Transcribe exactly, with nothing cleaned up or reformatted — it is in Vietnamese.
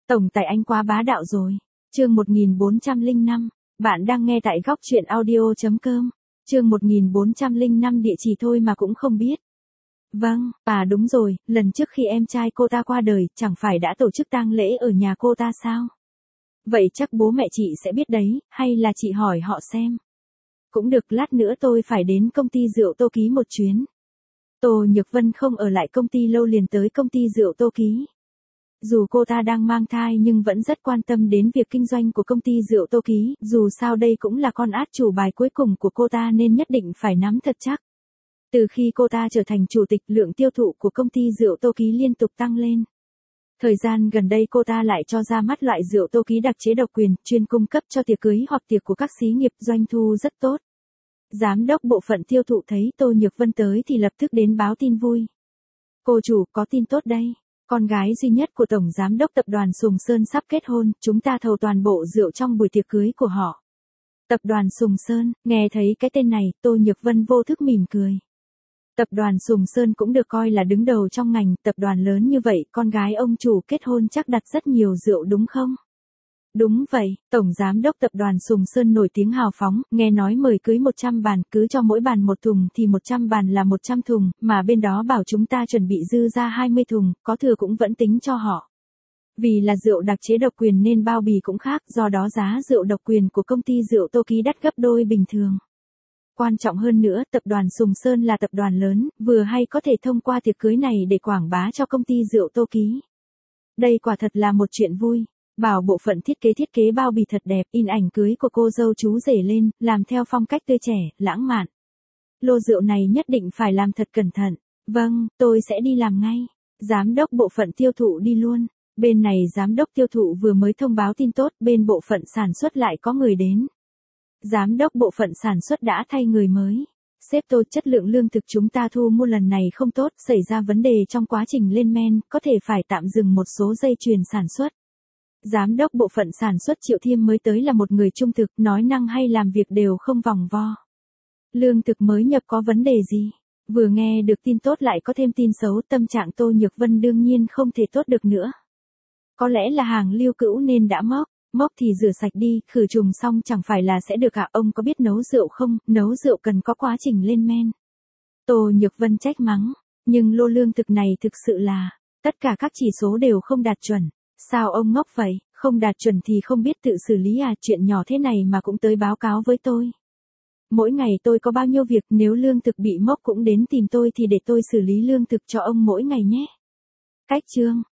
Tổng tài anh quá bá đạo rồi. Chương một nghìn bốn trăm lẻ năm. Bạn đang nghe tại góc truyện audio chấm com. Chương một nghìn bốn trăm lẻ năm địa chỉ thôi mà cũng không biết. Vâng, à đúng rồi, lần trước khi em trai cô ta qua đời, chẳng phải đã tổ chức tang lễ ở nhà cô ta sao? Vậy chắc bố mẹ chị sẽ biết đấy, hay là chị hỏi họ xem. Cũng được, lát nữa tôi phải đến công ty rượu Tô Ký một chuyến. Tô Nhược Vân không ở lại công ty lâu liền tới công ty rượu Tô Ký. Dù cô ta đang mang thai nhưng vẫn rất quan tâm đến việc kinh doanh của công ty rượu Tô Ký, dù sao đây cũng là con át chủ bài cuối cùng của cô ta nên nhất định phải nắm thật chắc. Từ khi cô ta trở thành chủ tịch, lượng tiêu thụ của công ty rượu Tô Ký liên tục tăng lên. Thời gian gần đây cô ta lại cho ra mắt loại rượu Tô Ký đặc chế độc quyền, chuyên cung cấp cho tiệc cưới hoặc tiệc của các xí nghiệp, doanh thu rất tốt. Giám đốc bộ phận tiêu thụ thấy Tô Nhược Vân tới thì lập tức đến báo tin vui. Cô chủ, có tin tốt đây. Con gái duy nhất của Tổng Giám đốc Tập đoàn Sùng Sơn sắp kết hôn, chúng ta thầu toàn bộ rượu trong buổi tiệc cưới của họ. Tập đoàn Sùng Sơn, nghe thấy cái tên này, Tô Nhược Vân vô thức mỉm cười. Tập đoàn Sùng Sơn cũng được coi là đứng đầu trong ngành, tập đoàn lớn như vậy, con gái ông chủ kết hôn chắc đặt rất nhiều rượu đúng không? Đúng vậy, Tổng Giám đốc Tập đoàn Sùng Sơn nổi tiếng hào phóng, nghe nói mời cưới một trăm bàn, cứ cho mỗi bàn một thùng thì một trăm bàn là một trăm thùng, mà bên đó bảo chúng ta chuẩn bị dư ra hai mươi thùng, có thừa cũng vẫn tính cho họ. Vì là rượu đặc chế độc quyền nên bao bì cũng khác, do đó giá rượu độc quyền của công ty rượu Tô Ký đắt gấp đôi bình thường. Quan trọng hơn nữa, Tập đoàn Sùng Sơn là tập đoàn lớn, vừa hay có thể thông qua tiệc cưới này để quảng bá cho công ty rượu Tô Ký. Đây quả thật là một chuyện vui. Bảo bộ phận thiết kế thiết kế bao bì thật đẹp, in ảnh cưới của cô dâu chú rể lên, làm theo phong cách tươi trẻ, lãng mạn. Lô rượu này nhất định phải làm thật cẩn thận. Vâng, tôi sẽ đi làm ngay. Giám đốc bộ phận tiêu thụ đi luôn. Bên này giám đốc tiêu thụ vừa mới thông báo tin tốt, bên bộ phận sản xuất lại có người đến. Giám đốc bộ phận sản xuất đã thay người mới. Sếp tôi, chất lượng lương thực chúng ta thu mua lần này không tốt, xảy ra vấn đề trong quá trình lên men, có thể phải tạm dừng một số dây chuyền sản xuất. Giám đốc bộ phận sản xuất Triệu Thiêm mới tới là một người trung thực, nói năng hay làm việc đều không vòng vo. Lương thực mới nhập có vấn đề gì? Vừa nghe được tin tốt lại có thêm tin xấu, tâm trạng Tô Nhược Vân đương nhiên không thể tốt được nữa. Có lẽ là hàng lưu cữu nên đã mốc, mốc thì rửa sạch đi, khử trùng xong chẳng phải là sẽ được à? Ông có biết nấu rượu không? Nấu rượu cần có quá trình lên men. Tô Nhược Vân trách mắng, nhưng lô lương thực này thực sự là, tất cả các chỉ số đều không đạt chuẩn. Sao ông ngốc vậy, không đạt chuẩn thì không biết tự xử lý à, chuyện nhỏ thế này mà cũng tới báo cáo với tôi. Mỗi ngày tôi có bao nhiêu việc, nếu lương thực bị mốc cũng đến tìm tôi thì để tôi xử lý lương thực cho ông mỗi ngày nhé. Cách chương,